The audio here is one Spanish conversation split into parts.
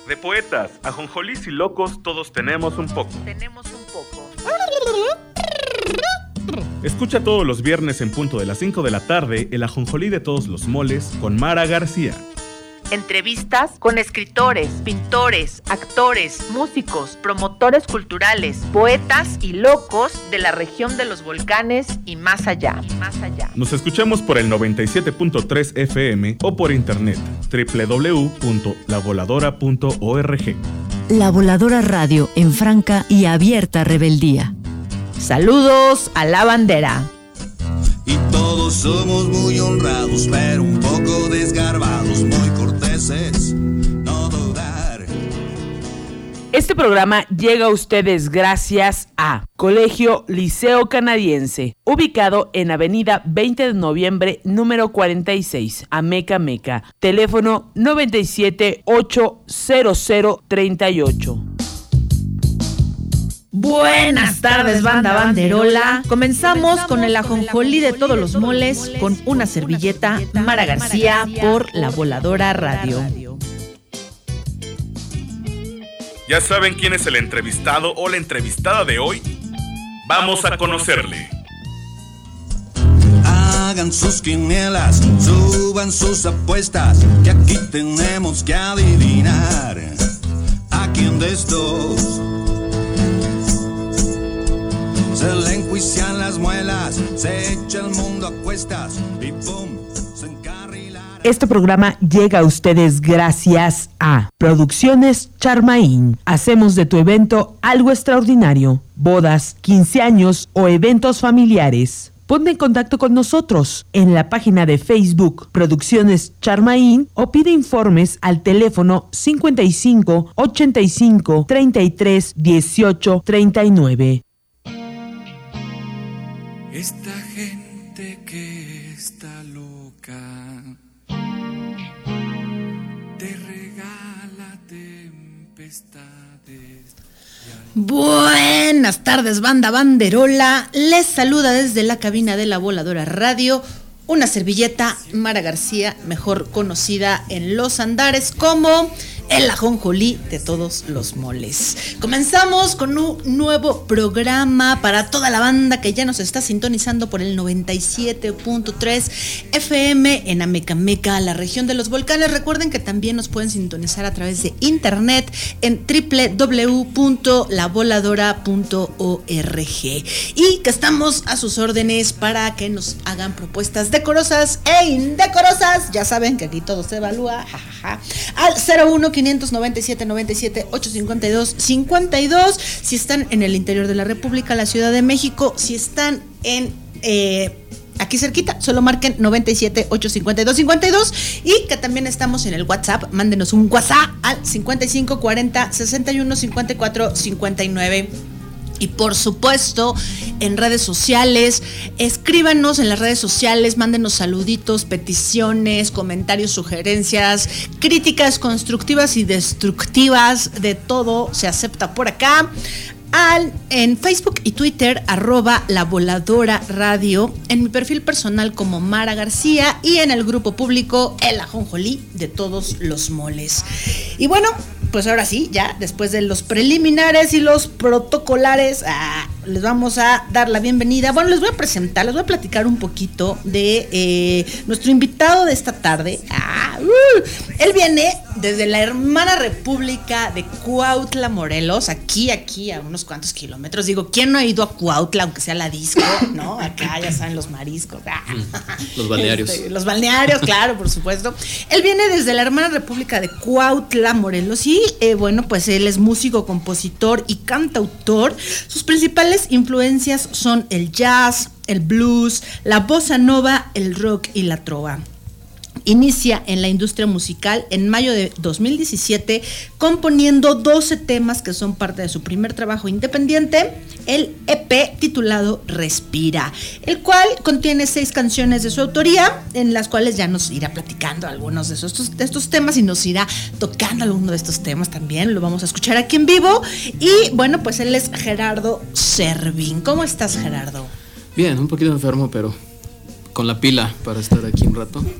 De poetas, ajonjolís y locos, todos tenemos un poco. Escucha todos los viernes en punto de las 5 de la tarde el ajonjolí de todos los moles con Mara García. Entrevistas con escritores, pintores, actores, músicos, promotores culturales, poetas y locos de la región de los volcanes y más allá. Nos escuchamos por el 97.3 FM o por internet www.lavoladora.org. La Voladora Radio en franca y abierta rebeldía. Saludos a la bandera. Y todos somos muy honrados, pero un poco desgarbados, muy corteses, no dudar. Este programa llega a ustedes gracias a Colegio Liceo Canadiense, ubicado en Avenida 20 de Noviembre, número 46, Ameca Meca. Teléfono 97-80038. Buenas tardes, banda banderola. Comenzamos con el ajonjolí de todos los moles con una servilleta, Mara García por La Voladora Radio. ¿Ya saben quién es el entrevistado o la entrevistada de hoy? Vamos a conocerle. Hagan sus quinielas, suban sus apuestas, que aquí tenemos que adivinar a quién de estos se le enjuician las muelas, se echa el mundo a cuestas y ¡pum! Se encarrilará. Este programa llega a ustedes gracias a Producciones Charmaín. Hacemos de tu evento algo extraordinario. Bodas, 15 años o eventos familiares. Ponte en contacto con nosotros en la página de Facebook Producciones Charmaín o pide informes al teléfono 55 85 33 18 39. Esta gente que está loca te regala tempestades. Buenas tardes, banda banderola. Les saluda desde la cabina de La Voladora Radio una servilleta, Mara García, mejor conocida en los andares como el ajonjolí de todos los moles. Comenzamos con un nuevo programa para toda la banda que ya nos está sintonizando por el 97.3 FM en Ameca Meca, la región de los volcanes. Recuerden que también nos pueden sintonizar a través de internet en www.lavoladora.org y que estamos a sus órdenes para que nos hagan propuestas decorosas e indecorosas. Ya saben que aquí todo se evalúa, jajaja, al 01-597-97-852-52. Si están en el interior de la República, la Ciudad de México, si están en aquí cerquita, solo marquen 97-852-52. Y que también estamos en el WhatsApp, mándenos un WhatsApp al 5540-61-54-59. Y por supuesto, en redes sociales, escríbanos en las redes sociales, mándenos saluditos, peticiones, comentarios, sugerencias, críticas constructivas y destructivas, de todo se acepta por acá. En Facebook y Twitter, @La Voladora Radio, en mi perfil personal como Mara García y en el grupo público El Ajonjolí de todos los moles. Y bueno, pues ahora sí, ya después de los preliminares y los protocolares, les vamos a dar la bienvenida. Bueno, les voy a presentar, les voy a platicar un poquito de nuestro invitado de esta tarde. Él viene desde la hermana república de Cuautla, Morelos, aquí a unos cuantos kilómetros. Digo, ¿quién no ha ido a Cuautla, aunque sea la disco, no? Acá ya saben, los mariscos. Los balnearios. Los balnearios, claro, por supuesto. Él viene desde la hermana república de Cuautla, Morelos, y bueno, pues él es músico, compositor y cantautor. Sus principales influencias son el jazz, el blues, la bossa nova, el rock y la trova. Inicia en la industria musical en mayo de 2017 componiendo 12 temas que son parte de su primer trabajo independiente, el EP titulado Respira, el cual contiene 6 canciones de su autoría, en las cuales ya nos irá platicando algunos de estos temas y nos irá tocando alguno de estos temas también. Lo vamos a escuchar aquí en vivo. Y bueno, pues él es Gerardo Servín. ¿Cómo estás, Gerardo? Bien, un poquito enfermo, pero con la pila para estar aquí un rato.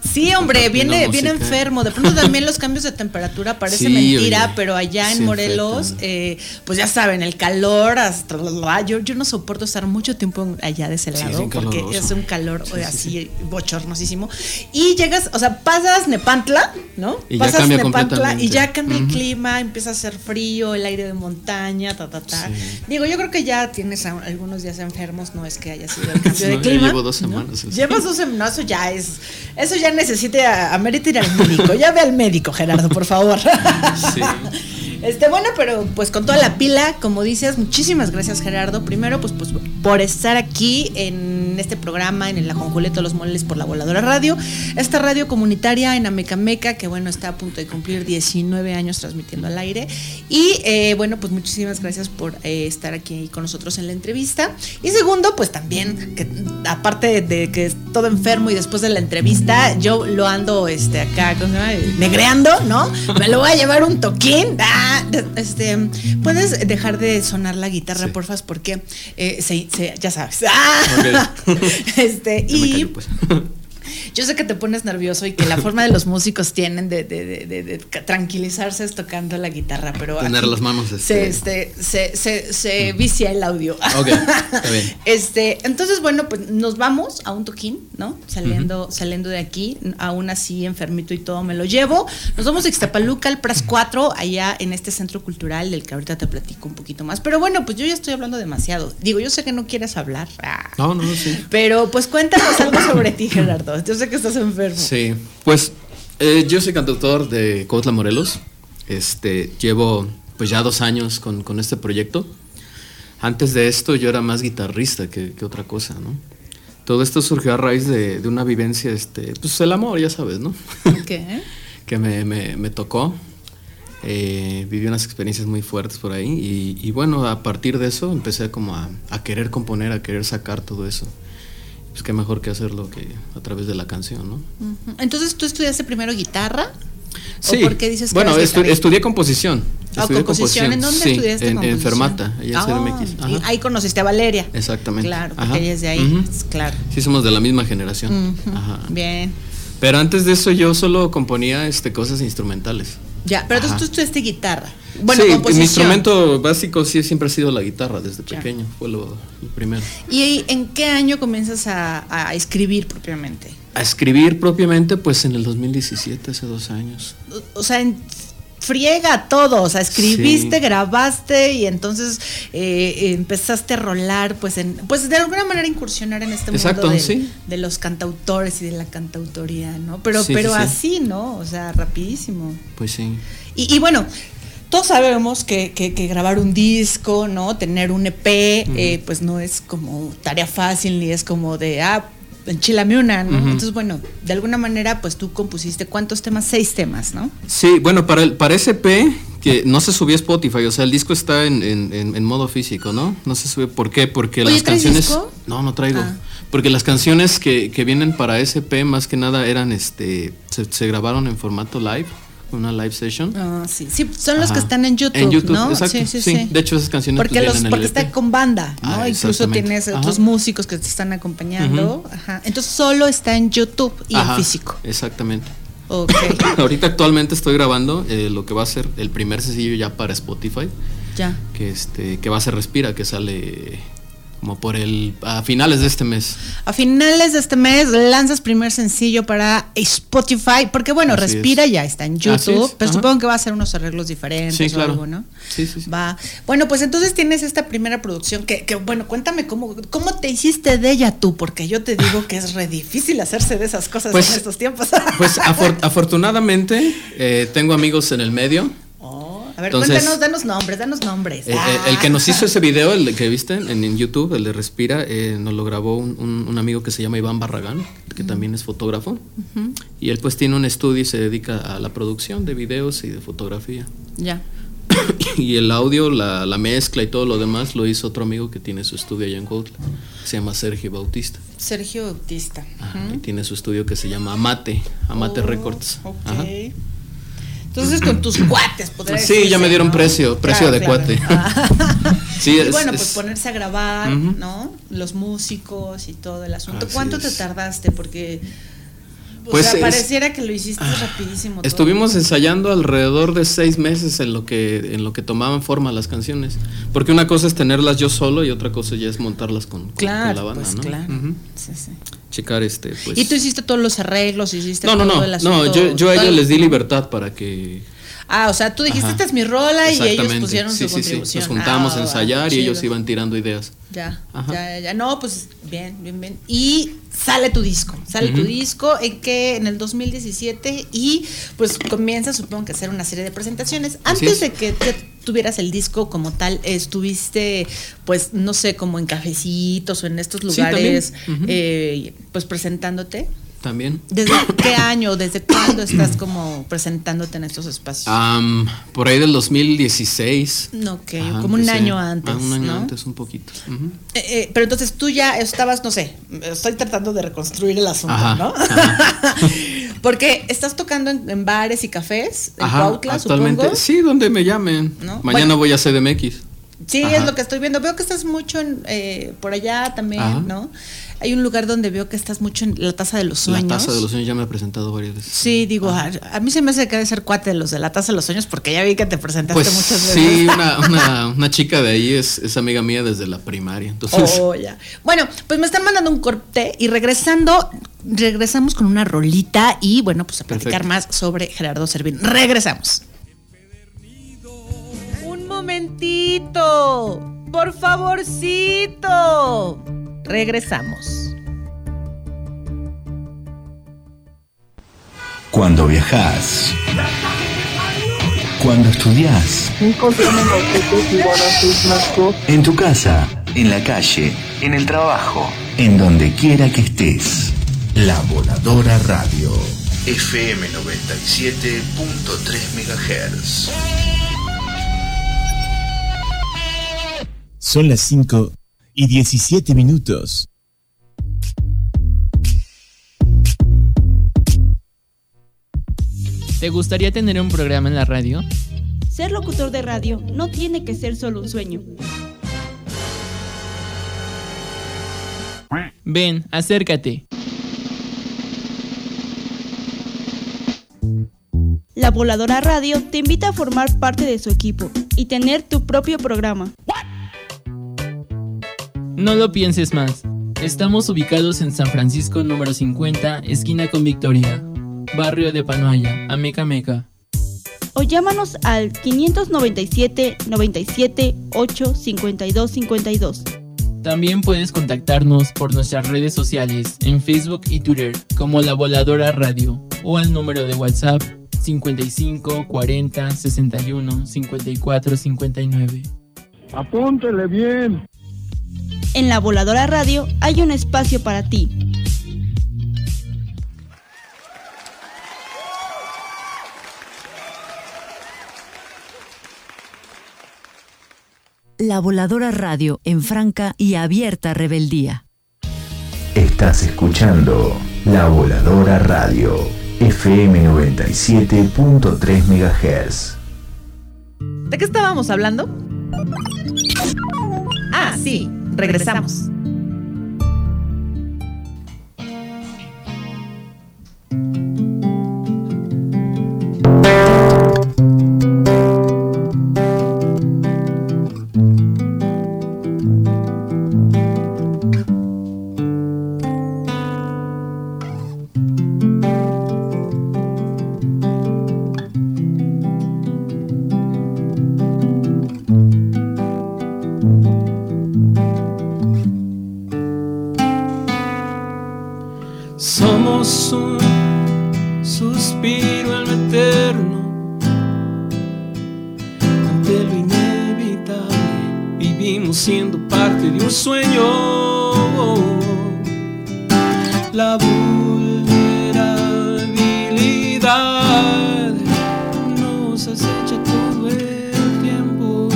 Sí, hombre, viene música. enfermo. De pronto también los cambios de temperatura parece Sí, mentira, oye, pero allá en se Morelos, pues ya saben, el calor, hasta yo no soporto estar mucho tiempo allá de ese Sí, lado, es bien porque caloroso. es un calor así bochornosísimo. Y llegas, o sea, pasas Nepantla, ¿no? Y ya pasas cambia Nepantla completamente. y ya cambia el clima, empieza a hacer frío, el aire de montaña, Sí. Digo, yo creo que ya tienes algunos días enfermos, no es que haya sido el cambio No, de ya clima. llevo 2 ¿no? semanas, sí. Llevas 2 semanas, eso ya necesita amerita ir al médico. Ya ve al médico, Gerardo, por favor. Sí. Bueno, pero pues con toda la pila, como dices, muchísimas gracias, Gerardo. Primero, pues por estar aquí en este programa, en el Ajonjolí de Todos los Moles por La Voladora Radio, esta radio comunitaria en Amecameca, que bueno, está a punto de cumplir 19 años transmitiendo al aire. Y bueno, pues muchísimas gracias por estar aquí con nosotros en la entrevista. Y segundo, pues también, que aparte de que es todo enfermo y después de la entrevista, yo lo ando acá, ¿cómo se llama? Negreando, ¿no? Me lo voy a llevar un toquín. ¿Puedes dejar de sonar la guitarra, Sí. porfas? Porque ya sabes. Ok. Ya me Y callo, pues. yo sé que te pones nervioso y que la forma de los músicos tienen de tranquilizarse es tocando la guitarra, pero Tener aquí las manos, se vicia el audio. Ok, está bien. Entonces, bueno, pues nos vamos a un toquín, ¿no? Saliendo de aquí, aún así enfermito y todo me lo llevo. Nos vamos a Ixtapaluca, al Pras 4, allá en este centro cultural del que ahorita te platico un poquito más. Pero bueno, pues yo ya estoy hablando demasiado. Digo, yo sé que no quieres hablar. No, sí. Pero pues cuéntanos algo sobre ti, Gerardo. Yo sé que estás enfermo. Sí, pues yo soy cantautor de Cuautla, Morelos. Llevo pues ya 2 años con este proyecto. Antes de esto yo era más guitarrista que otra cosa, ¿no? Todo esto surgió a raíz de una vivencia, pues el amor, ya sabes, ¿no? ¿Qué? Que me tocó. Viví unas experiencias muy fuertes por ahí y bueno, a partir de eso empecé como a querer componer, a querer sacar todo eso. Pues qué mejor que hacerlo que a través de la canción, ¿no? Entonces, ¿tú estudiaste primero guitarra? Sí. ¿O por qué dices que bueno, eres guitarrista? estudié composición. ¿Composición? ¿En dónde sí, estudiaste en composición? Fermata, allá en CDMX. Y Ajá. ahí conociste a Valeria. Exactamente. Claro, porque Ajá. ella es de ahí, Ujú. claro. Sí, somos de la misma generación. Ujú. Ajá. Bien. Pero antes de eso yo solo componía cosas instrumentales. Ya, pero Ajá. entonces tú estudiaste guitarra. Bueno, sí, composición. mi instrumento básico sí siempre ha sido la guitarra desde Ya. pequeño, fue lo primero. ¿Y en qué año comienzas a escribir propiamente? A escribir propiamente, pues en el 2017, hace 2 años. O sea, friega todo, o sea, escribiste, Sí. grabaste y entonces empezaste a rolar, pues de alguna manera incursionar en este Exacto, mundo sí. de los cantautores y de la cantautoría, ¿no? Pero Sí, sí, sí. así, ¿no? O sea, rapidísimo. Pues sí. Y bueno, todos sabemos que grabar un disco, ¿no? Tener un EP, pues no es como tarea fácil, ni es como de, enchilame una, ¿no? Ujú. Entonces, bueno, de alguna manera, pues tú compusiste, ¿cuántos temas? 6 temas, ¿no? Sí, bueno, para ese EP, que no se subió a Spotify, o sea, el disco está en modo físico, ¿no? No se sube, ¿por qué? Porque Oye, las ¿traes canciones... disco? No traigo. Ah. Porque las canciones que vienen para ese EP, más que nada, eran, se grabaron en formato live, una live session. Sí, son los Ajá. que están en YouTube, En YouTube, ¿no? exacto, sí. De hecho, esas canciones Porque, pues, vienen en el porque EP. está con banda, ¿no? Incluso Exactamente. tienes Ajá. otros músicos que te están acompañando. Ajá. Entonces solo está en YouTube y Ajá, en físico. Exactamente. Ok. Ahorita actualmente estoy grabando lo que va a ser el primer sencillo ya para Spotify, Ya. que va a ser Respira, que sale como a finales de este mes. A finales de este mes lanzas primer sencillo para Spotify, porque bueno, Así Respira es. ya está en Así YouTube, es, pero ajá. supongo que va a ser unos arreglos diferentes Sí, claro. o algo, ¿no? Sí, sí, sí. Va. Bueno, pues entonces tienes esta primera producción que bueno, cuéntame cómo te hiciste de ella tú, porque yo te digo que es re difícil hacerse de esas cosas Pues- en estos tiempos. Pues afortunadamente tengo amigos en el medio. A ver, Entonces, cuéntanos, danos nombres. El que nos hizo ese video, el que viste en YouTube, el de Respira, nos lo grabó un amigo que se llama Iván Barragán, que también es fotógrafo. Y él pues tiene un estudio y se dedica a la producción de videos y de fotografía. Ya. Y el audio, la mezcla y todo lo demás lo hizo otro amigo que tiene su estudio allá en Cuautla, se llama Sergio Bautista. Sergio Bautista. Ajá, y tiene su estudio que se llama Amate Records. Ok. Ajá. Entonces con tus cuates, podría Sí, decirse, ya me dieron ¿no? precio de cuate. Sí, y es- bueno, es- pues ponerse a grabar, Ujú. ¿no? Los músicos y todo el asunto. Así ¿Cuánto te es. tardaste? Porque Pues o sea, pareciera que lo hiciste rapidísimo. Estuvimos ensayando alrededor de 6 meses en lo que tomaban forma las canciones. Porque una cosa es tenerlas yo solo y otra cosa ya es montarlas con la banda, pues, ¿no? Claro. Sí. Checar pues. ¿Y tú hiciste todos los arreglos? ¿Hiciste No, todo el asunto? No, yo a ellos les di libertad para que... O sea, tú dijiste, esta es mi rola y ellos pusieron su contribución. Sí. Nos juntábamos a ensayar y ellos iban tirando ideas. Ya. No, pues bien. Y sale tu disco. En el 2017 y pues comienza, supongo que a hacer una serie de presentaciones. Antes de que tuvieras el disco como tal, estuviste, pues, no sé, como en cafecitos o en estos lugares, pues presentándote. También. ¿Desde qué año, desde cuándo estás como presentándote en estos espacios? Por ahí del 2016. Ok, como un año antes. Un año antes, un poquito. Pero entonces tú ya estabas, no sé, estoy tratando de reconstruir el asunto, ¿no? Porque estás tocando en bares y cafés, en Cuautla, actualmente, supongo. Sí, donde me llamen. ¿No? Mañana voy a CDMX. Sí, es lo que estoy viendo. Veo que estás mucho por allá también, ¿no? Hay un lugar donde veo que estás mucho en la Taza de los Sueños. La Taza de los Sueños ya me ha presentado varias veces. Sí, digo, a mí se me hace que debe ser cuate de los de la Taza de los Sueños porque ya vi que te presentaste muchas veces. Sí, una chica de ahí es amiga mía desde la primaria. Entonces. Ya. Bueno, pues me están mandando un corte y regresamos con una rolita y bueno, pues a platicar más sobre Gerardo Servín. Regresamos. Un momentito, por favorcito. Regresamos. Cuando viajas, cuando estudias, en tu casa, en la calle, en el trabajo, en donde quiera que estés. La Voladora Radio, FM 97.3 MHz. Son las 5:17. ¿Te gustaría tener un programa en la radio? Ser locutor de radio no tiene que ser solo un sueño. Ven, acércate. La Voladora Radio te invita a formar parte de su equipo y tener tu propio programa. No lo pienses más. Estamos ubicados en San Francisco número 50, esquina con Victoria, barrio de Panoaya, Amecameca. O llámanos al 597 97 8 52 52. También puedes contactarnos por nuestras redes sociales en Facebook y Twitter como La Voladora Radio o al número de WhatsApp 55 40 61 54 59. Apúntele bien. En La Voladora Radio hay un espacio para ti. La Voladora Radio en franca y abierta rebeldía. Estás escuchando La Voladora Radio, FM 97.3 MHz. ¿De qué estábamos hablando? Sí, regresamos. Somos un suspiro en lo eterno, ante lo inevitable, vivimos siendo parte de un sueño. La vulnerabilidad nos acecha todo el tiempo.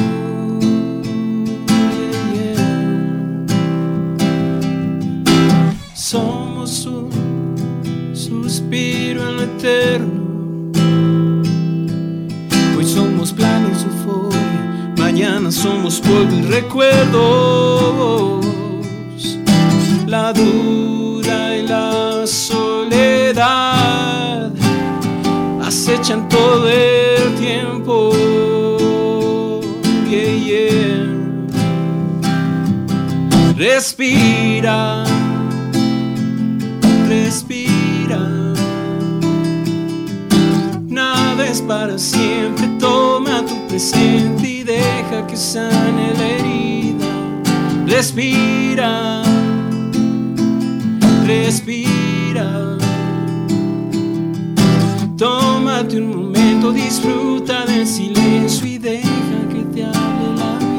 Somos un suspiro en lo eterno. Hoy somos planes, euforia, mañana somos polvo y recuerdos. La duda y la soledad marchan todo el tiempo. Yeah, yeah. Respira, respira. Nada es para siempre. Toma tu presente y deja que sane la herida. Respira, respira. Tómate un momento, disfruta del silencio y deja que te hable la vida.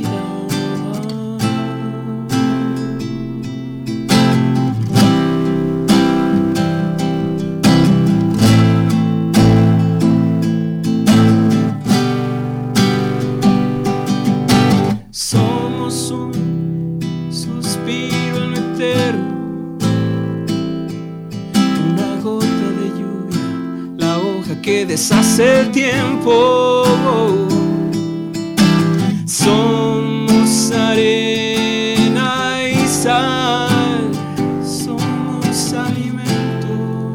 Somos un suspiro en lo eterno, una gota de lluvia, la hoja que deshace el tiempo. Somos arena y sal, somos alimento.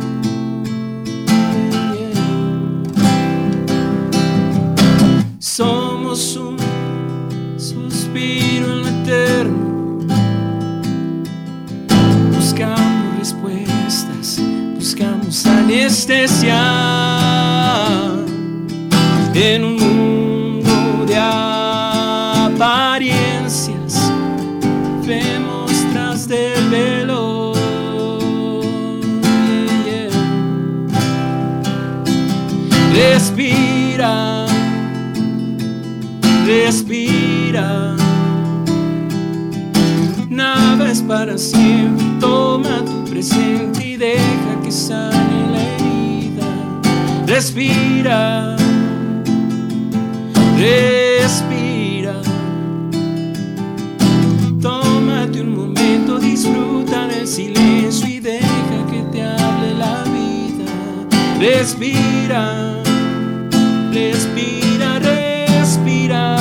Somos un suspiro en lo eterno. Buscamos respuestas, buscamos anestesia en un mundo de apariencias. Vemos tras del velo. Yeah, yeah. Respira, respira. Nada es para siempre. Toma tu presente y deja que sane la herida. Respira, respira. Tómate un momento, disfruta del silencio y deja que te hable la vida. Respira, respira, respira.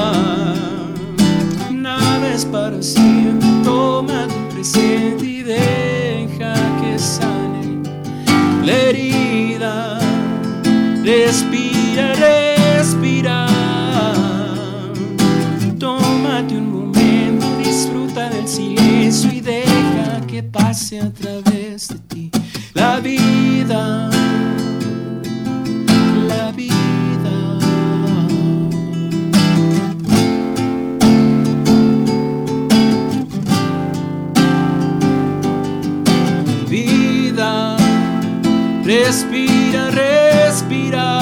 Nada es para siempre. Toma tu presente y deja que sane la herida. Respira, respira. Tómate un momento, disfruta del silencio y deja que pase a través de ti la vida, la vida. Vida, respira, respira.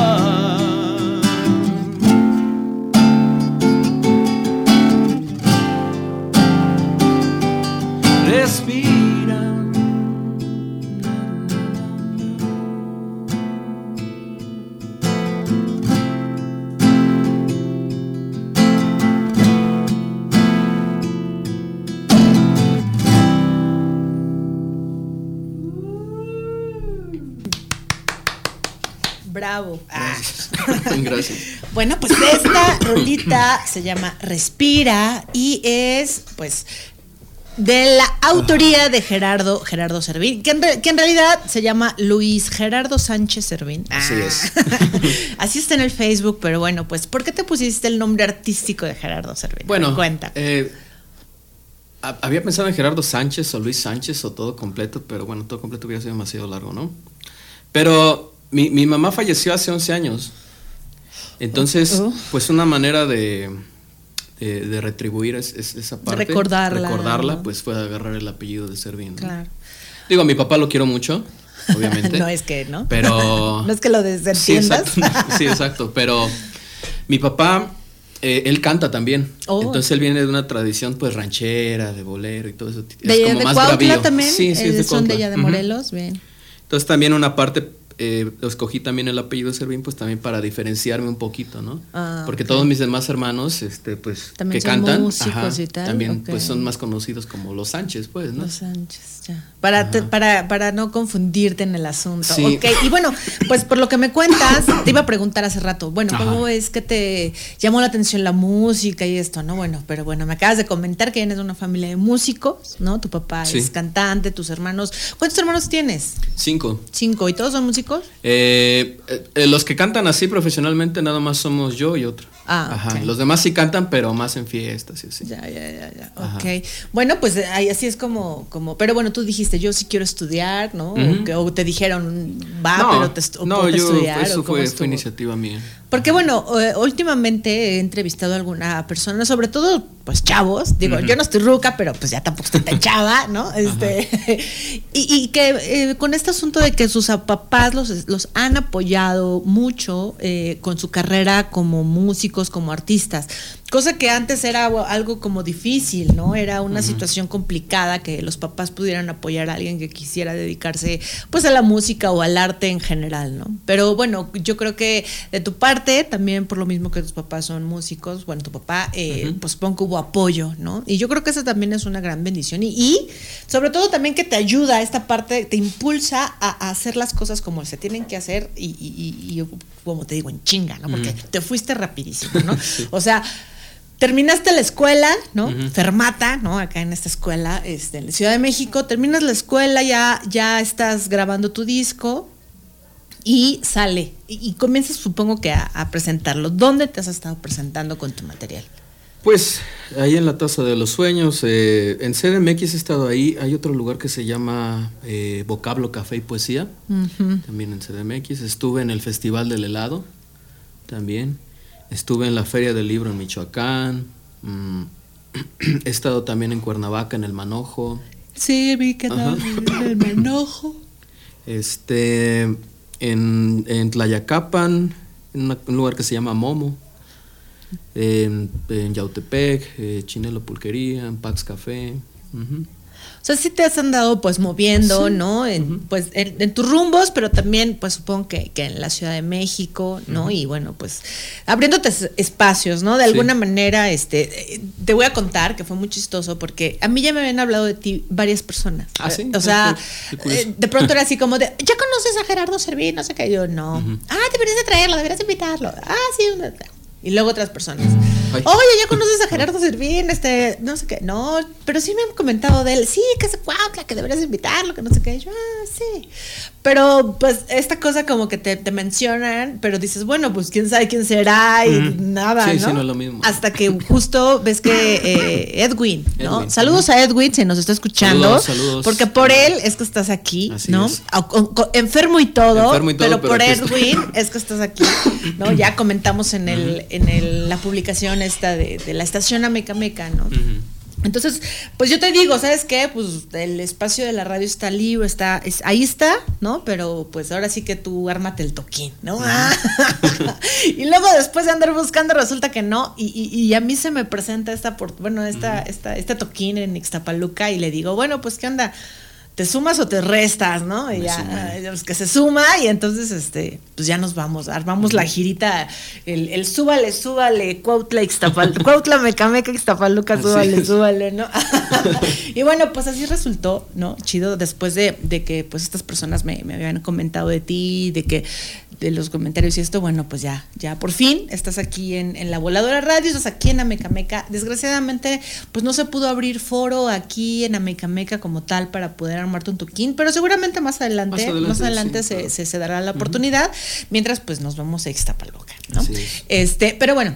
Respira. Bravo. Gracias. Bueno, pues esta rolita se llama Respira y es, pues, de la autoría de Gerardo Servín, que en realidad se llama Luis Gerardo Sánchez Servín. Así es. Así está en el Facebook, pero bueno, pues, ¿por qué te pusiste el nombre artístico de Gerardo Servín? Bueno, cuenta. Había pensado en Gerardo Sánchez o Luis Sánchez o todo completo, pero bueno, todo completo hubiera sido demasiado largo, ¿no? Pero mi mamá falleció hace 11 años. Entonces, pues una manera de retribuir esa parte, recordarla, pues fue agarrar el apellido de Servín, ¿no? Claro. Digo, a mi papá lo quiero mucho, obviamente. No es que, ¿no? Pero no es que lo desentiendas. Sí, exacto. Pero mi papá, él canta también. Oh. Entonces él viene de una tradición pues ranchera, de bolero y todo eso. Es como más bravío. También, sí, es de son de allá de Morelos, bien. Entonces también una parte, escogí también el apellido Servín, pues también para diferenciarme un poquito, ¿no? Porque todos mis demás hermanos, pues, también que son cantan, músicos y tal, también pues son más conocidos como los Sánchez, pues, ¿no? Los Sánchez, ya. Para no confundirte en el asunto. Sí. Okay. Y bueno, pues por lo que me cuentas, te iba a preguntar hace rato, bueno, ¿cómo es que te llamó la atención la música y esto, no? Bueno, pero bueno, me acabas de comentar que vienes de una familia de músicos, ¿no? Tu papá es cantante, tus hermanos. ¿Cuántos hermanos tienes? 5. 5, ¿y todos son músicos? músicos? Los que cantan así profesionalmente nada más somos yo y otro. Ajá. Okay. Los demás sí cantan, pero más en fiestas y así. Ya. Ok. Bueno, pues así es como, pero bueno, tú dijiste, yo sí quiero estudiar, ¿no? O te dijeron, pero te estudiar. Eso fue iniciativa mía. Porque bueno, últimamente he entrevistado a alguna persona, sobre todo pues chavos, digo, yo no estoy ruca, pero pues ya tampoco estoy tan chava, ¿no? Y que con este asunto de que sus papás los han apoyado mucho con su carrera como músicos, como artistas, cosa que antes era algo como difícil, ¿no? Era una situación complicada que los papás pudieran apoyar a alguien que quisiera dedicarse pues a la música o al arte en general, ¿no? Pero bueno, yo creo que de tu parte, también por lo mismo que tus papás son músicos, bueno, tu papá, pues supongo que hubo apoyo, ¿no? Y yo creo que eso también es una gran bendición y sobre todo también que te ayuda, esta parte te impulsa a hacer las cosas como se tienen que hacer y como te digo, en chinga, ¿no? Porque te fuiste rapidísimo, ¿no? Sí. O sea, terminaste la escuela, ¿no? Fermata, ¿no? Acá en esta escuela, en la Ciudad de México, terminas la escuela, ya estás grabando tu disco y sale. Y comienzas, supongo que a presentarlo. ¿Dónde te has estado presentando con tu material? Pues ahí en la Taza de los Sueños, en CDMX he estado ahí. Hay otro lugar que se llama Vocablo, Café y Poesía, también en CDMX. Estuve en el Festival del Helado, también. Estuve en la Feria del Libro en Michoacán. He estado también en Cuernavaca, en el Manojo. Sí, vi que en el Manojo. En Tlayacapan, en un lugar que se llama Momo. En Yautepec, Chinelo Pulquería, en Pax Café. O sea, sí te has andado pues moviendo, sí, ¿no? Pues en tus rumbos, pero también pues supongo que en la Ciudad de México, ¿no? Y bueno, pues abriéndote espacios, ¿no? De alguna manera, te voy a contar que fue muy chistoso porque a mí ya me habían hablado de ti varias personas. ¿Ah, sí? O sea, de pronto era así como de, ¿ya conoces a Gerardo Servín? No sé qué. Yo, no. Deberías de traerlo, deberías de invitarlo. Sí, y luego otras personas. Oye, ¿ya conoces a Gerardo Servín? No sé qué. No, pero sí me han comentado de él. Sí, que es Cuautla, que deberías invitarlo, que no sé qué. Yo, sí. Pero pues esta cosa como que te mencionan, pero dices, bueno, pues quién sabe quién será y nada, sí, ¿no? Sí, no es lo mismo. Hasta que justo ves que Edwin, ¿no? Saludos a Edwin si nos está escuchando. Saludos. Porque por él es que estás aquí, así ¿no? Es. Enfermo y todo, pero por Edwin es que estás aquí, ¿no? Ya comentamos en la publicación esta de la estación Amecameca, ¿no? Entonces, pues yo te digo, ¿sabes qué? Pues el espacio de la radio está libre, ahí está, ¿no? Pero pues ahora sí que tú ármate el toquín, ¿no? Y luego después de andar buscando resulta que no, y a mí se me presenta este toquín en Ixtapaluca y le digo, bueno, pues ¿qué onda? ¿Te sumas o te restas, no? Y ya, pues que se suma y entonces, pues ya nos vamos, armamos la girita, el súbale, Cuautla, Mecameca, Ixtapaluca, súbale, ¿no? Y bueno, pues así resultó, ¿no? Chido, después de que pues estas personas me habían comentado de ti, de los comentarios y esto, bueno, pues ya por fin estás aquí en La Voladora Radio, estás aquí en Amecameca. Desgraciadamente, pues no se pudo abrir foro aquí en Amecameca como tal para poder armarte un toquín, pero seguramente más adelante sí, se dará la oportunidad, mientras pues nos vamos a Ixtapaluca, ¿no? Pero bueno,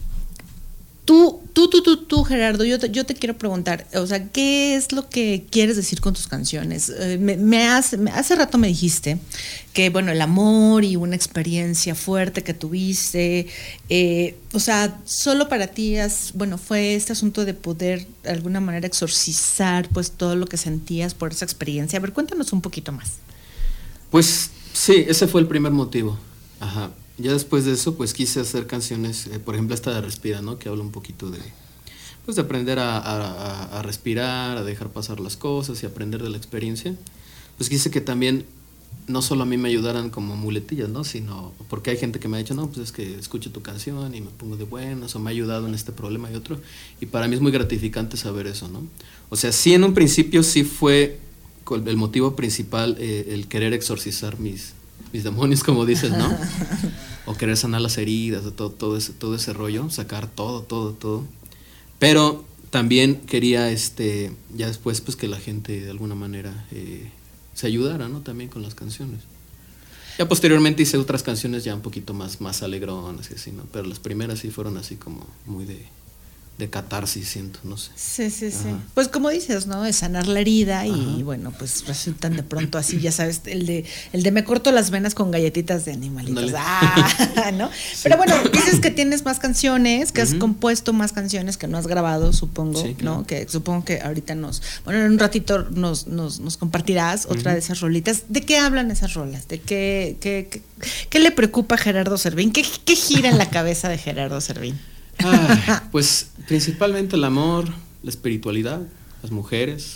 tú, Gerardo, yo te quiero preguntar, o sea, ¿qué es lo que quieres decir con tus canciones? Hace rato me dijiste que, bueno, el amor y una experiencia fuerte que tuviste, o sea, solo para ti fue este asunto de poder de alguna manera exorcizar pues todo lo que sentías por esa experiencia. A ver, cuéntanos un poquito más. Pues sí, ese fue el primer motivo. Ajá. Ya después de eso, pues quise hacer canciones, por ejemplo esta de Respira, ¿no? Que habla un poquito de aprender a respirar, a dejar pasar las cosas y aprender de la experiencia. Pues quise que también no solo a mí me ayudaran como muletillas, ¿no? Sino porque hay gente que me ha dicho, no, pues es que escucho tu canción y me pongo de buenas, o me ha ayudado en este problema y otro. Y para mí es muy gratificante saber eso, ¿no? O sea, sí, en un principio sí fue el motivo principal el querer exorcizar mis demonios, como dices, ¿no? O querer sanar las heridas, todo ese rollo, sacar todo. Pero también quería, ya después, pues que la gente de alguna manera se ayudara, ¿no? También con las canciones. Ya posteriormente hice otras canciones ya un poquito más alegronas y así, ¿no? Pero las primeras sí fueron así como muy de catarsis, siento, no sé. Sí. Pues como dices, ¿no? De sanar la herida y bueno, pues resultan de pronto así, ya sabes, el de me corto las venas con galletitas de animalitos. ¿No? Sí. Pero bueno, dices que tienes más canciones, que has compuesto más canciones que no has grabado, supongo, sí, claro. ¿No? Que supongo que ahorita en un ratito nos compartirás otra de esas rolitas. ¿De qué hablan esas rolas? ¿De qué le preocupa a Gerardo Servín? ¿Qué gira en la cabeza de Gerardo Servín? Pues principalmente el amor, la espiritualidad, las mujeres,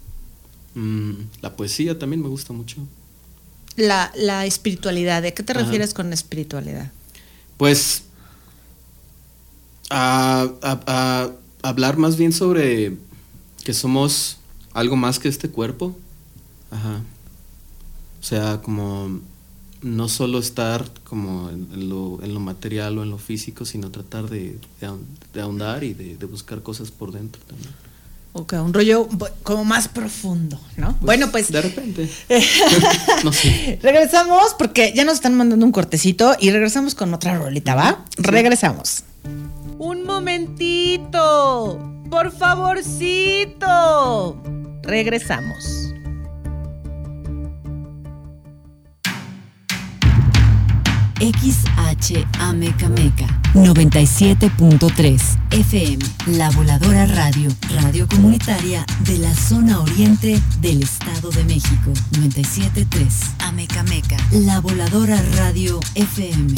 la poesía también me gusta mucho. La espiritualidad, ¿de qué te refieres con espiritualidad? Pues a hablar más bien sobre que somos algo más que este cuerpo. O sea, como no solo estar como en lo material o en lo físico, sino tratar de ahondar y de buscar cosas por dentro también. Ok, un rollo como más profundo, ¿no? Pues, bueno, pues de repente. No sé. Regresamos porque ya nos están mandando un cortecito y regresamos con otra rolita, ¿va? Sí. Regresamos. Un momentito, por favorcito. Regresamos. XHAMECAMECA 97.3 FM, La Voladora Radio, radio comunitaria de la zona oriente del Estado de México. 97.3 AMECAMECA, La Voladora Radio FM.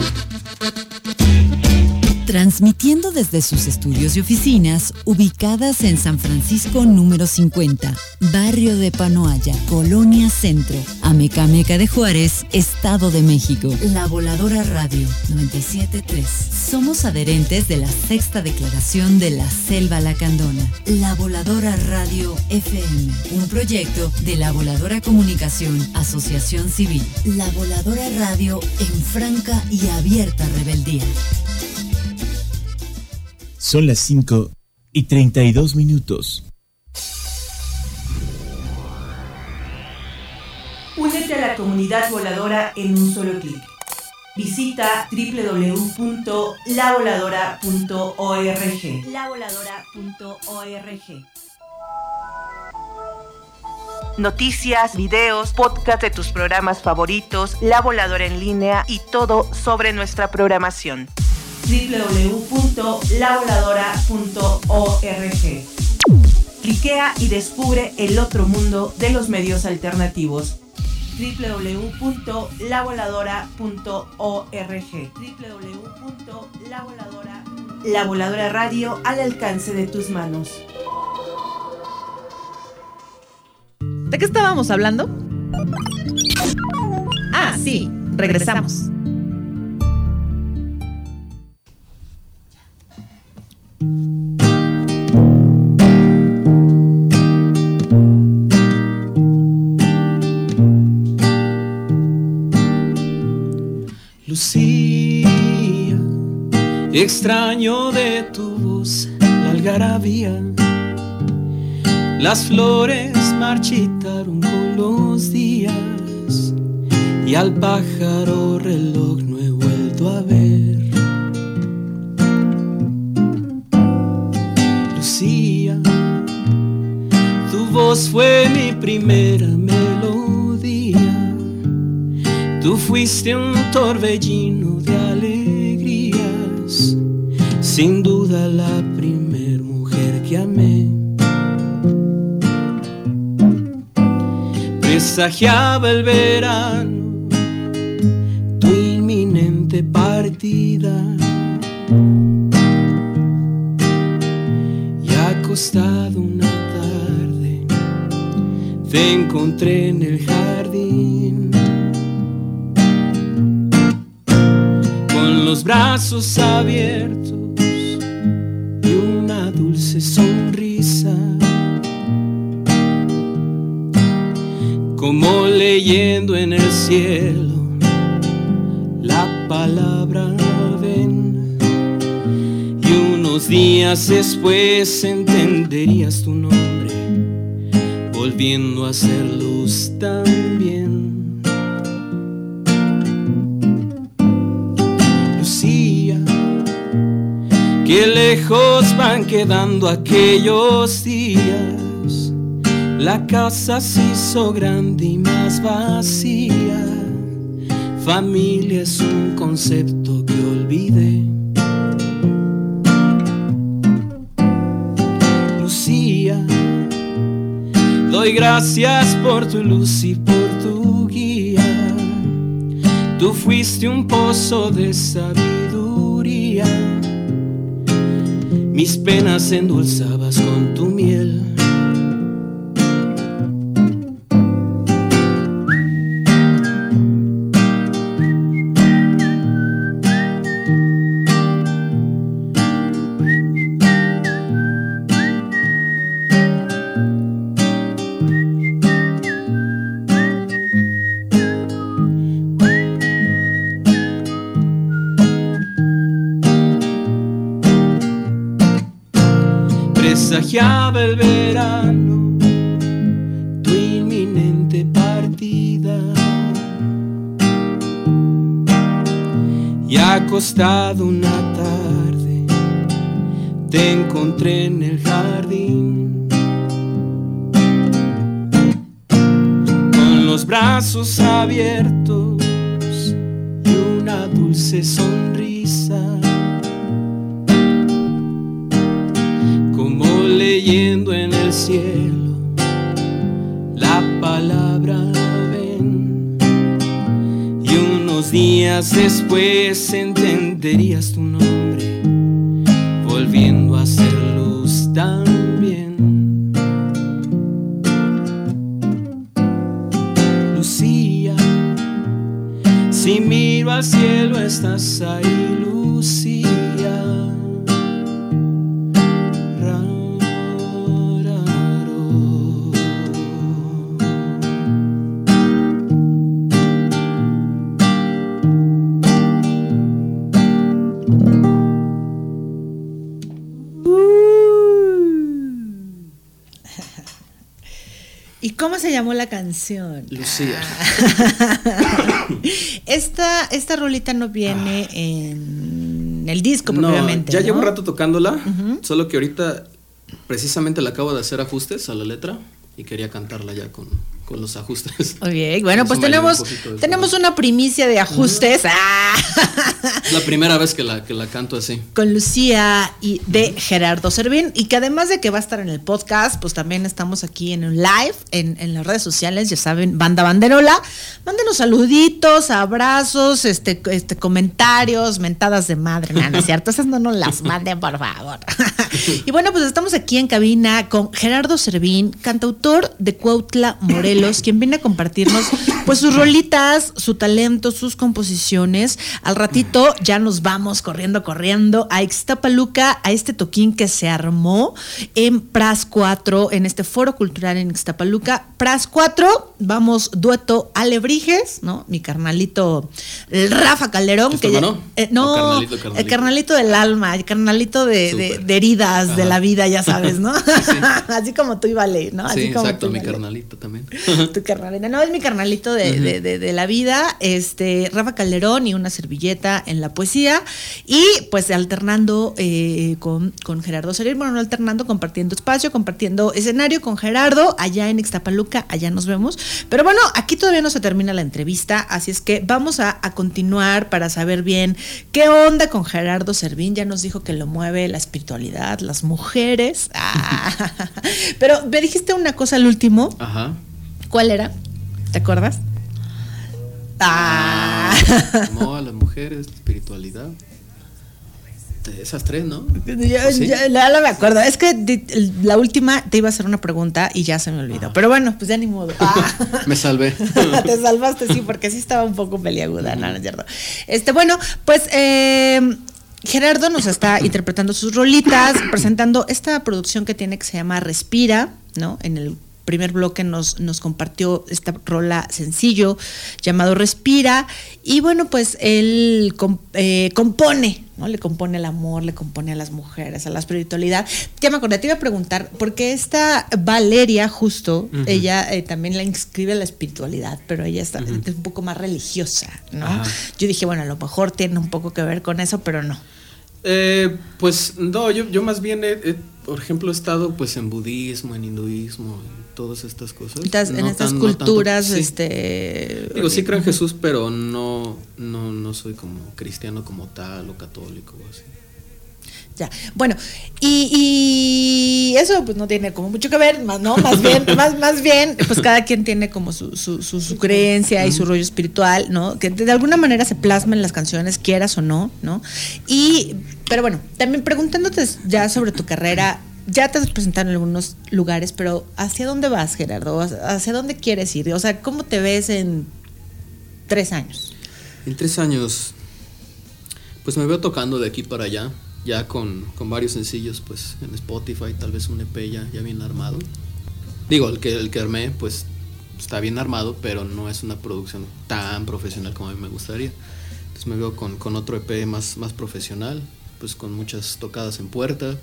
Transmitiendo desde sus estudios y oficinas ubicadas en San Francisco número 50, barrio de Panoaya, Colonia Centro, Amecameca de Juárez, Estado de México. La Voladora Radio 97.3. Somos adherentes de la Sexta Declaración de la Selva Lacandona. La Voladora Radio FM, un proyecto de La Voladora Comunicación, Asociación Civil. La Voladora Radio en franca y abierta rebeldía. Son las 5:32. Únete a la comunidad voladora en un solo clic. Visita www.lavoladora.org. Lavoladora.org. Noticias, videos, podcast de tus programas favoritos, La Voladora en línea y todo sobre nuestra programación. www.lavoladora.org. Cliquea y descubre el otro mundo de los medios alternativos. www.lavoladora.org. La Voladora Radio al alcance de tus manos. ¿De qué estábamos hablando? Sí, regresamos. Lucía, extraño de tu voz la algarabía. Las flores marchitaron con los días y al pájaro reloj no he vuelto a ver. Lucía, tu voz fue mi primera melodía. Tú fuiste un torbellino de alegrías, sin duda la primer mujer que amé. Presagiaba el verano, tu inminente partida, y acostado una tarde te encontré en el jardín. Con los brazos abiertos y una dulce sonrisa, como leyendo en el cielo la palabra ven, y unos días después entenderías tu nombre, volviendo a ser luz también. Qué lejos van quedando aquellos días. La casa se hizo grande y más vacía. Familia es un concepto que olvidé. Lucía, doy gracias por tu luz y por tu guía. Tú fuiste un pozo de sabiduría. Mis penas endulzabas con tu miel. Presagiaba el verano, tu inminente partida, y acostado una tarde te encontré en el jardín, con los brazos abiertos y una dulce sonrisa. Leyendo en el cielo la palabra ven, y unos días después entenderías tu nombre, volviendo a ser luz también. Lucía, si miro al cielo estás ahí, Lucía. ¿Y cómo se llamó la canción? Lucía. Esta rolita no viene en el disco propiamente. Ya llevo un rato tocándola, solo que ahorita precisamente le acabo de hacer ajustes a la letra y quería cantarla ya con los ajustes. Ok, bueno, pues tenemos una primicia de ajustes. Es la primera vez que la canto así. Con Lucía y de Gerardo Servín, y que además de que va a estar en el podcast, pues también estamos aquí en un live, en las redes sociales, ya saben, Banda Banderola. Mándenos saluditos, abrazos, comentarios, mentadas de madre, no es cierto, esas no nos las manden, por favor. Y bueno, pues estamos aquí en cabina con Gerardo Servín, cantautor de Cuautla, Morelos, quien viene a compartirnos pues sus rolitas, su talento, sus composiciones. Al ratito ya nos vamos corriendo a Ixtapaluca, a este toquín que se armó en Pras 4, en este foro cultural en Ixtapaluca. Pras 4, vamos dueto Alebrijes, ¿no? Mi carnalito el Rafa Calderón, que el carnalito del alma, el carnalito de heridas de la vida, ya sabes, ¿no? Sí. Así como tú y Vale, ¿no? Así sí, como exacto, tú, mi Vale. Carnalito también. Tu carnalito, no, es mi carnalito de la vida, Rafa Calderón y una servilleta en la poesía, y pues alternando con Gerardo Servín, bueno, no alternando, compartiendo espacio, compartiendo escenario con Gerardo, allá en Ixtapaluca, allá nos vemos. Pero bueno, aquí todavía no se termina la entrevista, así es que vamos a continuar para saber bien qué onda con Gerardo Servín. Ya nos dijo que lo mueve la espiritualidad, las mujeres. Pero me dijiste una cosa al último. Ajá. ¿Cuál era? ¿Te acuerdas? No, a las mujeres, espiritualidad. Esas tres, ¿no? Ya no me acuerdo. Es que la última te iba a hacer una pregunta y ya se me olvidó. Pero bueno, pues ya ni modo. Me salvé. Te salvaste, sí, porque sí estaba un poco peliaguda, no es cierto. Bueno, pues Gerardo nos está interpretando sus rolitas, presentando esta producción que tiene que se llama Respira, ¿no? En el primer bloque nos compartió esta rola sencillo llamado Respira, y bueno, pues él compone, ¿no? Le compone al amor, le compone a las mujeres, a la espiritualidad. Ya me acordé, te iba a preguntar, porque esta Valeria justo, ella también la inscribe a la espiritualidad, pero ella es un poco más religiosa, ¿no? Yo dije, bueno, a lo mejor tiene un poco que ver con eso, pero no. Pues no, yo más bien, por ejemplo, he estado pues en budismo, en hinduismo, en todas estas cosas. En estas culturas, no tanto, sí. Digo, sí creo en Jesús, pero no soy como cristiano como tal o católico o así. Ya, bueno, y eso pues no tiene como mucho que ver, ¿no? Más bien, pues cada quien tiene como su creencia y su rollo espiritual, ¿no? Que de alguna manera se plasma en las canciones, quieras o no, ¿no? Pero bueno, también preguntándote ya sobre tu carrera, ya te has presentado en algunos lugares, pero ¿hacia dónde vas, Gerardo? ¿Hacia dónde quieres ir? O sea, ¿cómo te ves en 3 años? En 3 años, pues me veo tocando de aquí para allá. Ya con varios sencillos pues en Spotify, tal vez un EP ya bien armado. Digo, el que armé pues está bien armado, pero no es una producción tan profesional como a mí me gustaría. Entonces me veo con otro EP más profesional, pues con muchas tocadas en puerta,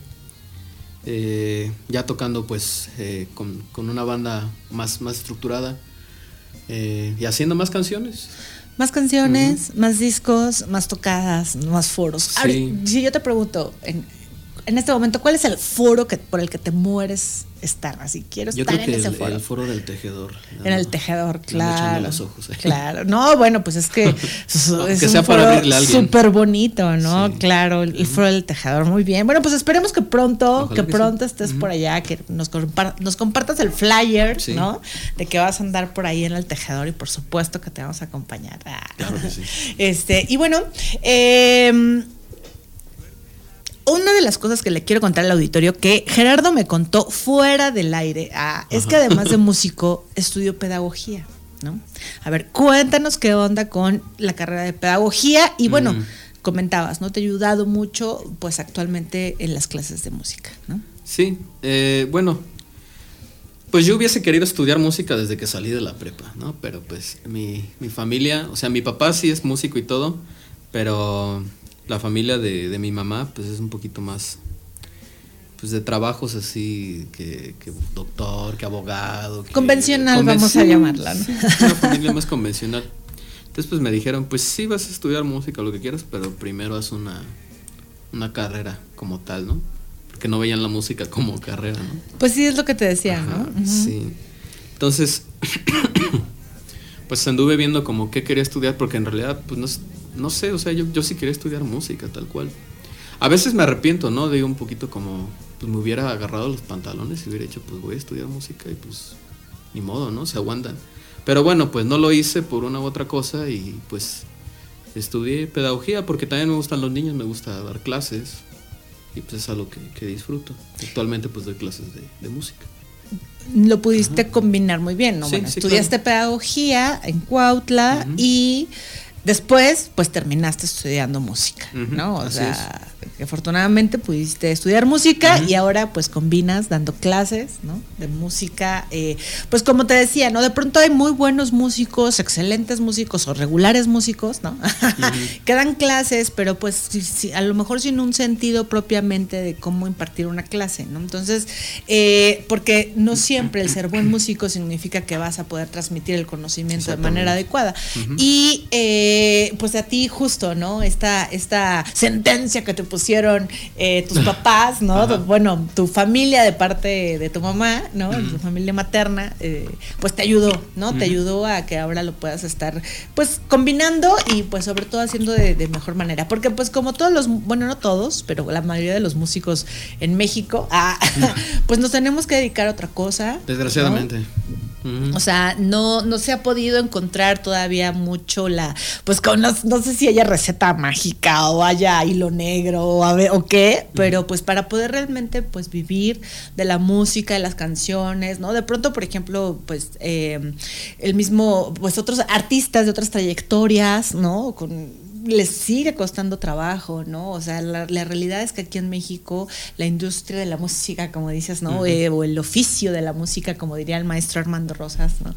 ya tocando pues con una banda más estructurada, y haciendo más canciones. Más canciones, más discos, más tocadas, más foros. Sí. Ahora, si yo te pregunto, en este momento, ¿cuál es el foro por el que te mueres estar? Así, quiero estar en ese foro. El foro del tejedor. En el tejedor, claro. Los ojos, Claro. No, bueno, pues es que es un foro súper bonito, ¿no? Sí. Claro, el foro del tejedor, muy bien. Bueno, pues esperemos que pronto, Ojalá estés por allá, que nos compartas el flyer, ¿no? De que vas a andar por ahí en el tejedor y por supuesto que te vamos a acompañar. Claro que sí. Y bueno, una de las cosas que le quiero contar al auditorio que Gerardo me contó fuera del aire, es que además de músico estudió pedagogía, ¿no? A ver, cuéntanos qué onda con la carrera de pedagogía y bueno, comentabas, ¿no? Te ha ayudado mucho pues actualmente en las clases de música, ¿no? Sí, bueno, pues yo hubiese querido estudiar música desde que salí de la prepa, ¿no? Pero pues mi familia, o sea, mi papá sí es músico y todo, pero la familia de mi mamá pues es un poquito más pues de trabajos así que doctor, que abogado, convencional, vamos a llamarla, ¿no? Sí, una familia más convencional. Entonces pues me dijeron, pues sí vas a estudiar música, lo que quieras, pero primero haz una carrera como tal, ¿no? Porque no veían la música como carrera, ¿no? Pues sí, es lo que te decía, ¿no? Sí. Entonces pues anduve viendo como qué quería estudiar, porque en realidad pues no sé, o sea, yo sí quería estudiar música, tal cual. A veces me arrepiento, ¿no? Digo un poquito como, pues me hubiera agarrado los pantalones y hubiera dicho, pues voy a estudiar música y pues ni modo, ¿no? Se aguantan. Pero bueno, pues no lo hice por una u otra cosa y pues estudié pedagogía porque también me gustan los niños, me gusta dar clases y pues es algo que disfruto. Actualmente pues doy clases de música. Lo pudiste combinar muy bien, ¿no? Sí, Bueno, sí, estudiaste pedagogía en Cuautla y después pues terminaste estudiando música, ¿no? O sea, que afortunadamente pudiste estudiar música y ahora pues combinas dando clases, ¿no? De música, pues como te decía, ¿no? De pronto hay muy buenos músicos, excelentes músicos o regulares músicos, ¿no? Que dan clases, pero pues a lo mejor sin un sentido propiamente de cómo impartir una clase, ¿no? Entonces, porque no siempre el ser buen músico significa que vas a poder transmitir el conocimiento de manera adecuada. Y pues a ti justo, ¿no? Esta sentencia que te pusieron tus papás, ¿no? Bueno, tu familia de parte de tu mamá, ¿no? Tu familia materna, pues te ayudó, ¿no? Te ayudó a que ahora lo puedas estar pues combinando y pues sobre todo haciendo de mejor manera. Porque pues como todos bueno, no todos, pero la mayoría de los músicos en México, pues nos tenemos que dedicar a otra cosa. Desgraciadamente. O sea, no se ha podido encontrar todavía mucho pues no sé si haya receta mágica o haya hilo negro o qué, pero pues para poder realmente pues vivir de la música, de las canciones, ¿no? De pronto, por ejemplo, pues el mismo, pues otros artistas de otras trayectorias, ¿no? Les sigue costando trabajo, ¿no? O sea, la realidad es que aquí en México la industria de la música, como dices, ¿no? O el oficio de la música, como diría el maestro Armando Rosas, ¿no?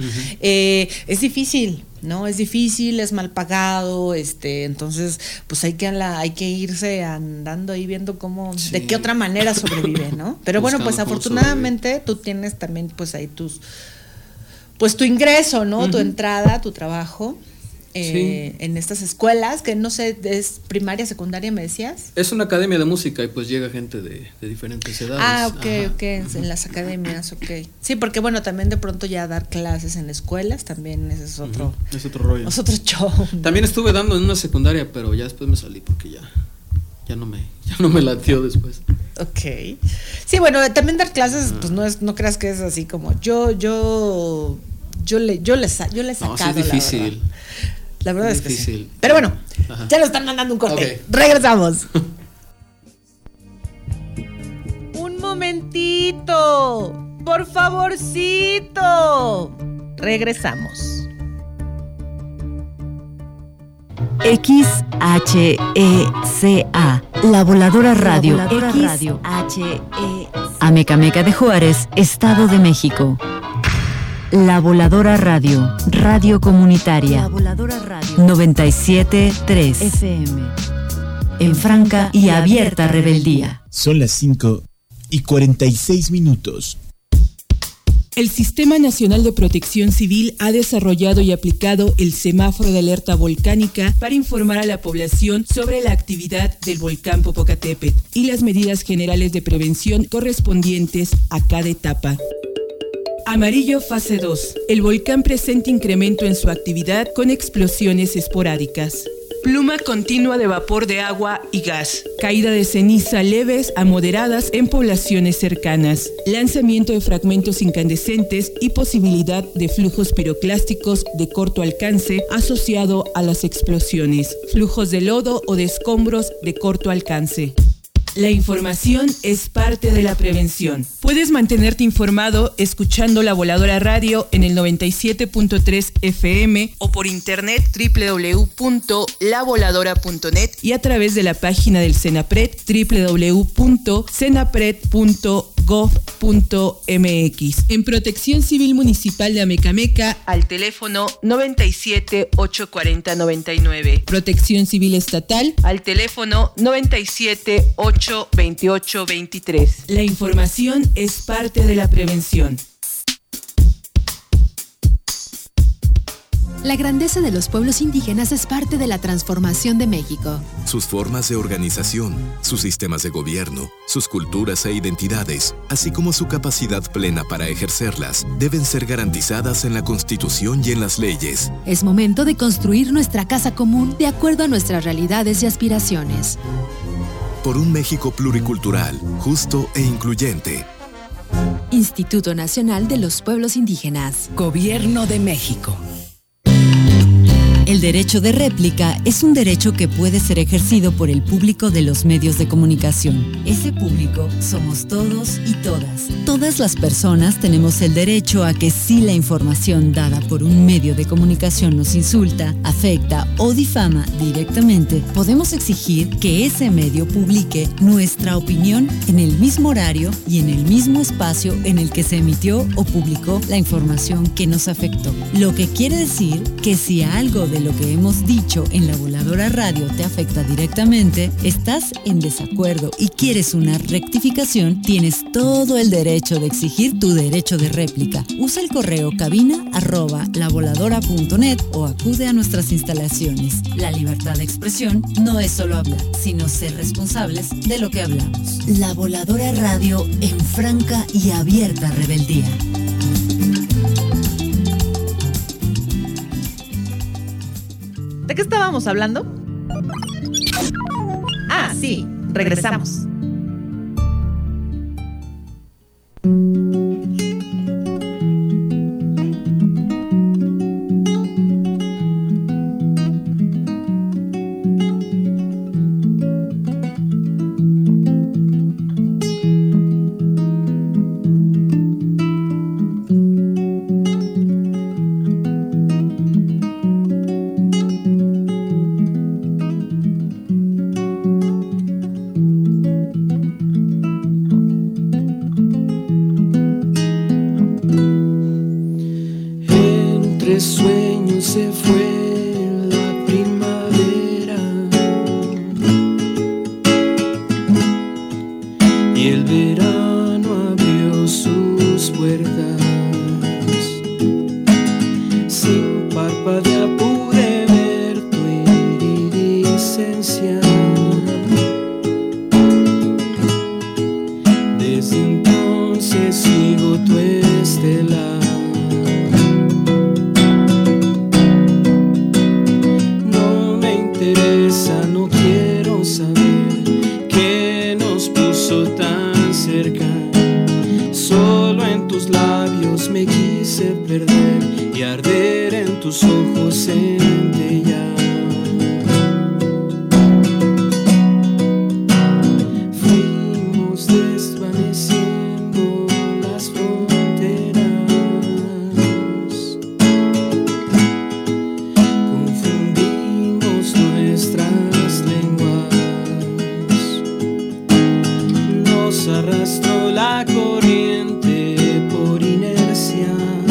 Es difícil, ¿no? Es difícil, es mal pagado, entonces pues hay que irse andando ahí viendo cómo, de qué otra manera sobrevive, ¿no? Pero bueno, pues afortunadamente tú tienes también pues ahí tu ingreso, ¿no? Tu entrada, tu trabajo. en estas escuelas, que no sé, es primaria, secundaria, me decías. Es una academia de música y pues llega gente de diferentes edades. Ok, en las academias, ok. Sí, porque bueno, también de pronto ya dar clases en escuelas, también ese es otro, es otro rollo. Es otro show. También estuve dando en una secundaria, pero ya después me salí porque ya no me latió después. Ok. Sí, bueno, también dar clases, pues no creas que es así como yo le he sacado. No, sí es difícil. La verdad es difícil. Que sí. Pero bueno, ya nos están mandando un corte. Okay. Regresamos. Un momentito. Por favorcito. Regresamos. XHECA, La Voladora Radio. Amecameca de Juárez, Estado de México. La Voladora Radio, radio comunitaria. La Voladora Radio 97.3 FM. En franca y abierta rebeldía. Son las 5:46. El Sistema Nacional de Protección Civil ha desarrollado y aplicado el semáforo de alerta volcánica para informar a la población sobre la actividad del volcán Popocatépetl y las medidas generales de prevención correspondientes a cada etapa. Amarillo fase 2. El volcán presenta incremento en su actividad con explosiones esporádicas. Pluma continua de vapor de agua y gas. Caída de ceniza leves a moderadas en poblaciones cercanas. Lanzamiento de fragmentos incandescentes y posibilidad de flujos piroclásticos de corto alcance asociado a las explosiones. Flujos de lodo o de escombros de corto alcance. La información es parte de la prevención. Puedes mantenerte informado escuchando La Voladora Radio en el 97.3 FM o por internet www.lavoladora.net y a través de la página del CENAPRED www.cenapred.gov.mx. En Protección Civil Municipal de Amecameca al teléfono 97 840 99. Protección Civil Estatal al teléfono 97 828 23. La información es parte de la prevención. La grandeza de los pueblos indígenas es parte de la transformación de México. Sus formas de organización, sus sistemas de gobierno, sus culturas e identidades, así como su capacidad plena para ejercerlas, deben ser garantizadas en la Constitución y en las leyes. Es momento de construir nuestra casa común de acuerdo a nuestras realidades y aspiraciones. Por un México pluricultural, justo e incluyente. Instituto Nacional de los Pueblos Indígenas. Gobierno de México. El derecho de réplica es un derecho que puede ser ejercido por el público de los medios de comunicación. Ese público somos todos y todas. Todas las personas tenemos el derecho a que si la información dada por un medio de comunicación nos insulta, afecta o difama directamente, podemos exigir que ese medio publique nuestra opinión en el mismo horario y en el mismo espacio en el que se emitió o publicó la información que nos afectó. Lo que quiere decir que si algo de lo que hemos dicho en La Voladora Radio te afecta directamente, estás en desacuerdo y quieres una rectificación, tienes todo el derecho de exigir tu derecho de réplica. Usa el correo cabina@lavoladora.net o acude a nuestras instalaciones. La libertad de expresión no es solo hablar, sino ser responsables de lo que hablamos. La Voladora Radio en franca y abierta rebeldía. ¿De qué estábamos hablando? Ah, sí, regresamos. sus ojos centellan. Fuimos desvaneciendo las fronteras, confundimos nuestras lenguas, nos arrastró la corriente por inercia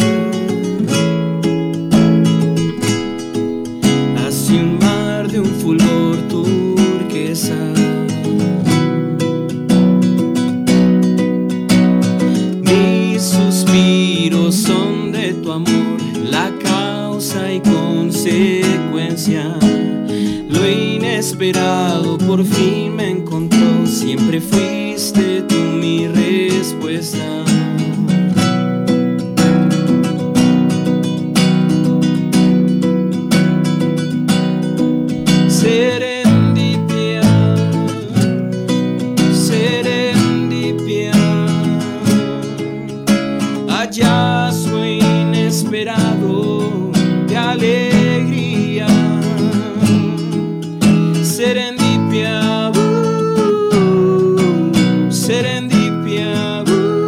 hacia un mar de un fulgor turquesa. Mis suspiros son de tu amor, la causa y consecuencia. Lo inesperado por fin me encontró, siempre fuiste tú mi respuesta. Serendipia, serendipia, hallazgo inesperado de alegría. Serendipia, serendipia,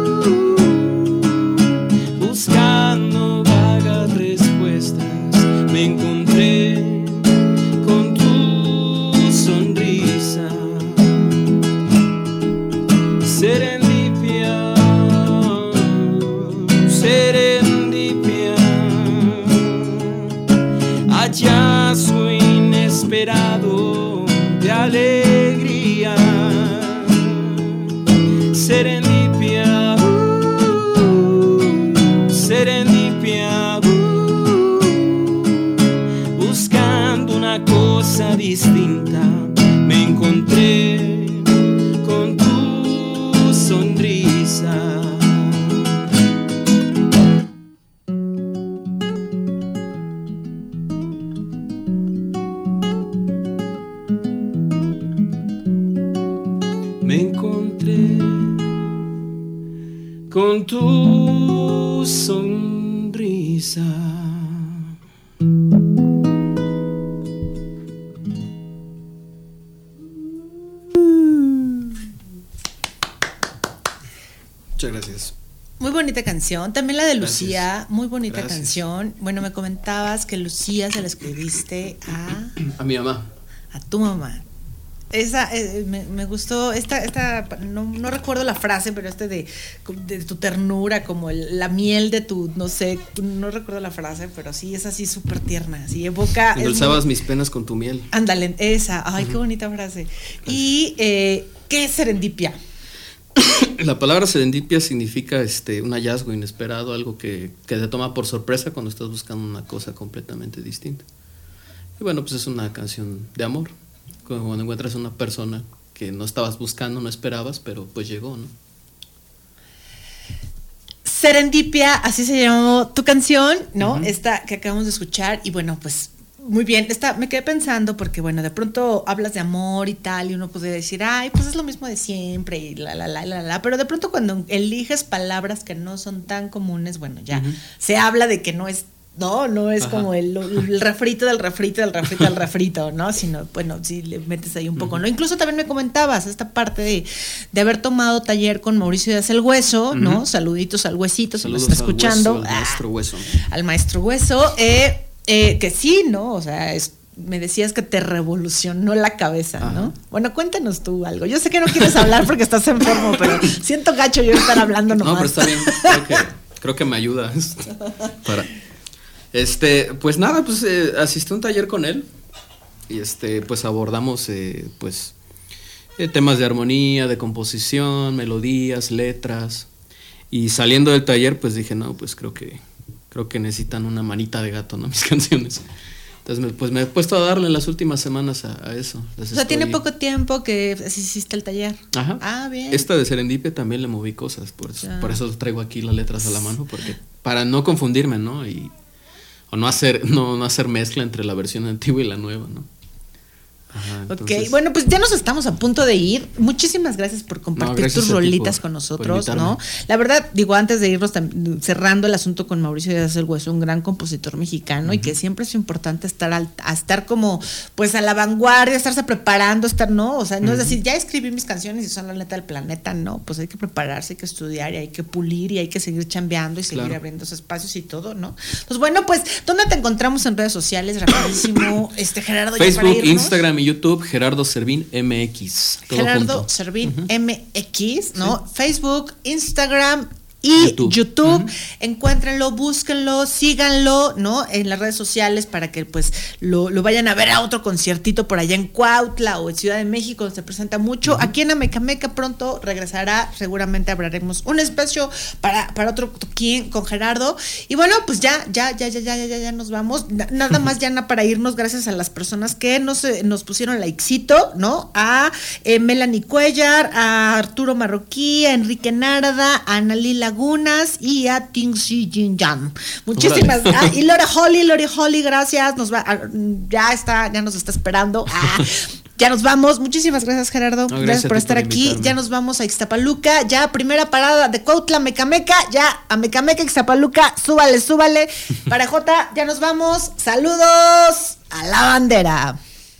buscando vagas respuestas, me encontré con tu sonrisa. Serendipia, serendipia, hallazgo inesperado de alegría. Serendipia, serendipia, buscando una cosa distinta, me encontré con tu sonrisa. Me encontré con tu sonrisa. Muchas gracias. Muy bonita canción, también la de Lucía, Gracias. muy bonita Gracias. canción. Bueno, me comentabas que Lucía se la escribiste A mi mamá. a tu mamá. Esa me gustó, esta no recuerdo la frase, pero de tu ternura, como la miel de tu, no sé, no recuerdo la frase, pero sí es así súper tierna, así evoca. Endulzabas mis penas con tu miel. Ándale, esa, ay, qué bonita frase. Y ¿qué es serendipia? La palabra serendipia significa un hallazgo inesperado, algo que te toma por sorpresa cuando estás buscando una cosa completamente distinta. Y bueno, pues es una canción de amor, cuando encuentras una persona que no estabas buscando, no esperabas, pero pues llegó, ¿no? Serendipia, así se llamó tu canción, ¿no? Esta que acabamos de escuchar, y bueno, pues muy bien, me quedé pensando porque, bueno, de pronto hablas de amor y tal, y uno puede decir, ay, pues es lo mismo de siempre, y pero de pronto cuando eliges palabras que no son tan comunes, bueno, ya se habla de que no es como el refrito del refrito del refrito del refrito, ¿no? Sino, bueno, sí le metes ahí un poco, ¿no? Incluso también me comentabas esta parte de haber tomado taller con Mauricio Díaz el Hueso, ¿no? Saluditos al Huesito, si nos está escuchando. Al maestro Hueso. Al maestro Hueso, que sí, ¿no? O sea, me decías que te revolucionó la cabeza, ¿no? Bueno, cuéntanos tú algo. Yo sé que no quieres hablar porque estás enfermo, pero siento gacho yo estar hablando nomás. No, pero está bien. Creo que me ayuda para... pues nada, pues asistí a un taller con él y pues abordamos temas de armonía, de composición, melodías, letras, y saliendo del taller pues dije, no, pues creo que necesitan una manita de gato, ¿no? Mis canciones. Entonces me he puesto a darle las últimas semanas a eso. O sea, tiene poco tiempo que hiciste el taller. Ajá. Ah, bien. Esta de Serendipia también le moví cosas, por eso traigo aquí las letras a la mano, porque para no confundirme, ¿no? O no hacer mezcla entre la versión antigua y la nueva, ¿no? Ok, bueno, pues ya nos estamos a punto de ir. Muchísimas gracias por compartir tus rolitas con nosotros, ¿no? La verdad, digo, antes de irnos cerrando el asunto con Mauricio Díaz del Hueso, un gran compositor mexicano y que siempre es importante estar como pues a la vanguardia, estarse preparando, ¿no? O sea, no es decir, ya escribí mis canciones y son la neta del planeta, no, pues hay que prepararse, hay que estudiar y hay que pulir y hay que seguir chambeando y seguir abriendo esos espacios y todo, ¿no? Pues bueno, pues, ¿dónde te encontramos en redes sociales? Rapidísimo, Gerardo. Facebook, Instagram y YouTube, Gerardo Servín MX. Gerardo Servín MX, ¿no? Facebook, Instagram y YouTube. Encuéntrenlo, búsquenlo, síganlo, ¿no? En las redes sociales para que pues lo vayan a ver a otro conciertito por allá en Cuautla o en Ciudad de México, se presenta mucho. Aquí en Amecameca pronto regresará, seguramente abriremos un espacio para otro toquín con Gerardo. Y bueno, pues ya nos vamos. Nada más, Yana, para irnos, gracias a las personas que nos pusieron likecito, ¿no? A Melanie Cuellar, a Arturo Marroquí, a Enrique Narda, a Analí Lagunas y a Tingsi Jin Jam. Muchísimas gracias. Y Lori Holly, gracias. Ya nos está esperando. Ya nos vamos. Muchísimas gracias, Gerardo. Gracias por estar aquí. Invitarme. Ya nos vamos a Ixtapaluca. Ya primera parada de Cuautla, Amecameca. Ya Amecameca, Ixtapaluca. Súbale. Parejota, ya nos vamos. Saludos a la bandera.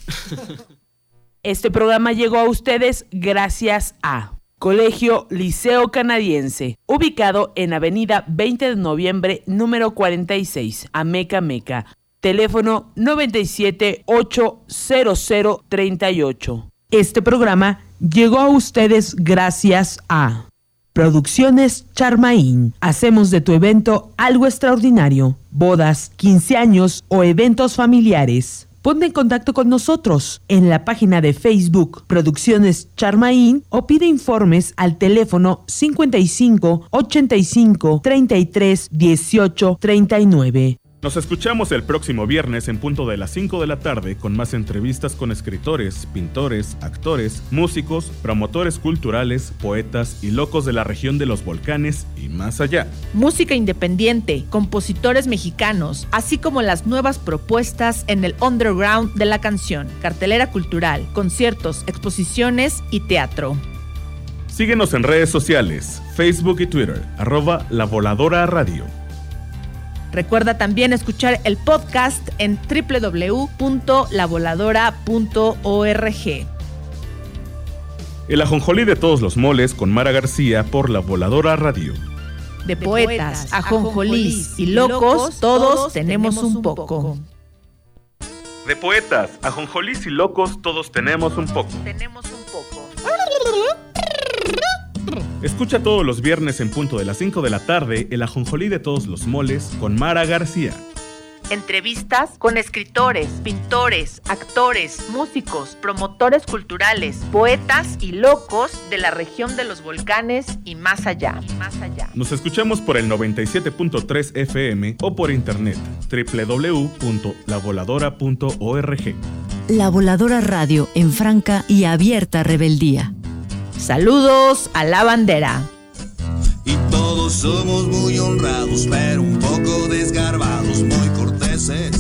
Este programa llegó a ustedes gracias a Colegio Liceo Canadiense, ubicado en Avenida 20 de Noviembre, número 46, Amecameca. Teléfono 97-80038. Este programa llegó a ustedes gracias a Producciones Charmaín. Hacemos de tu evento algo extraordinario. Bodas, 15 años o eventos familiares. Ponte en contacto con nosotros en la página de Facebook Producciones Charmaín o pide informes al teléfono 55 85 33 18 39. Nos escuchamos el próximo viernes en punto de las 5 de la tarde con más entrevistas con escritores, pintores, actores, músicos, promotores culturales, poetas y locos de la región de los volcanes y más allá. Música independiente, compositores mexicanos, así como las nuevas propuestas en el underground de la canción, cartelera cultural, conciertos, exposiciones y teatro. Síguenos en redes sociales, Facebook y Twitter, @La Voladora Radio. Recuerda también escuchar el podcast en www.lavoladora.org. El ajonjolí de todos los moles con Mara García por La Voladora Radio. De poetas, ajonjolís y locos, todos tenemos un poco. De poetas, ajonjolís y locos, todos tenemos un poco. Escucha todos los viernes en punto de las 5 de la tarde el ajonjolí de todos los moles con Mara García. Entrevistas con escritores, pintores, actores, músicos, promotores culturales, poetas y locos de la región de los volcanes y más allá. Nos escuchamos por el 97.3 FM o por internet www.lavoladora.org. La Voladora Radio en franca y abierta rebeldía. Saludos a la bandera. Y todos somos muy honrados, pero un poco desgarbados, muy corteses.